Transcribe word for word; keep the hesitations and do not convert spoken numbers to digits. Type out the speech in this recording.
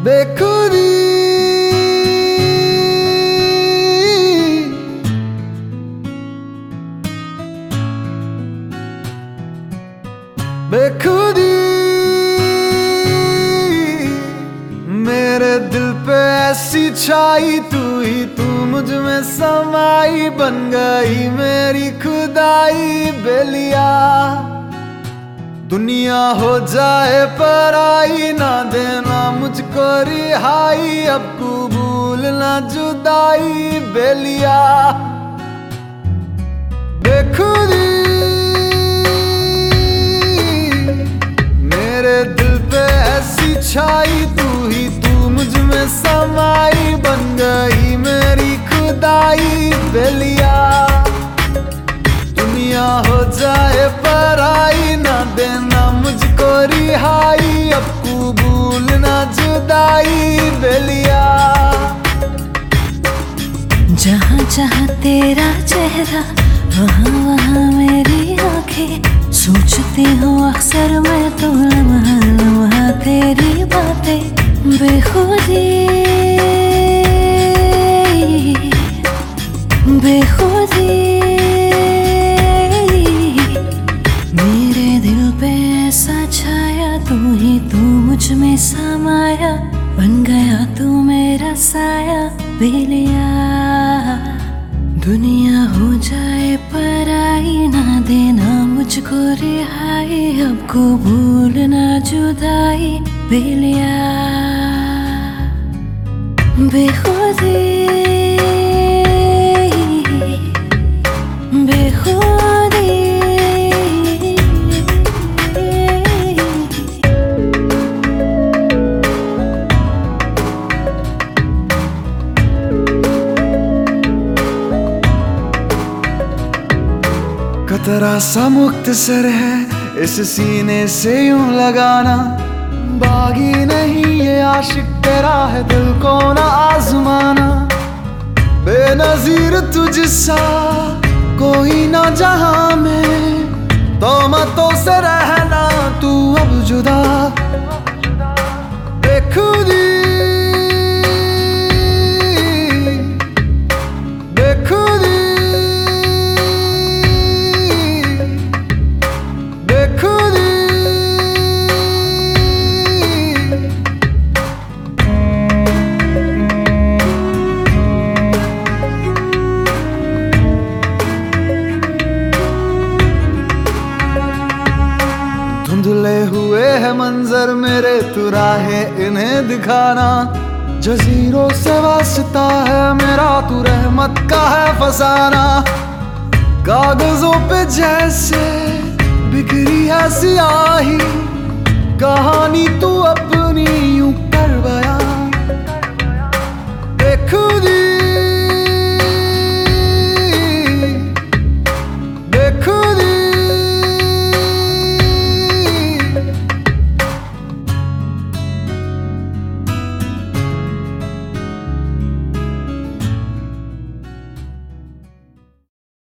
बेखुदी बेखुदी मेरे दिल पे ऐसी छाई, तू ही तू मुझ में समाई, बन गई मेरी खुदाई बेलिया। दुनिया हो जाए पराई, ना देना मुझको रिहाई, अब कबूल ना जुदाई बेलिया। बेखुदी मेरे दिल पे ऐसी छाई, तू ही तू मुझ में समाई, बन गई मेरी खुदाई बेलिया। दुनिया हो जाए पराई, ना देना मुझको रिहाई, अब कबूल ना जुदाई बेलिया। जहाँ जहाँ तेरा चेहरा, वहाँ वहाँ मेरी आंखें, सोचती हूँ अक्सर मैं तो लम्हा लम्हा तेरी बातें। बेखुदी बेखुदी मेरे दिल पे ऐसा छाया, तू ही तू मुझ में समाया, बन गया तू मेरा साया बेलिया। दुनिया हो जाए पराई, ना देना मुझको रिहाई, अब कबूल ना जुदाई बेलिया। बेखुदी बेखुदी कतरा सा मुख्तसर है इस सीने से यूं लगाना, बागी नहीं ये आशिक तेरा है दिल को ना आजमाना। बेनजीर तुझसा कोई ना जहां में, तोहमतों से रहना तू अब जुदा। बेखुदी बेखुदी बेखुदी धुंधले हुए है मंजर मेरे, तू राहें इन्हें दिखाना। जजीरों से वास्ता है मेरा, तू रहमत का है फसाना। कागजों पे जैसे बिखरी है सियाही, कहानी तू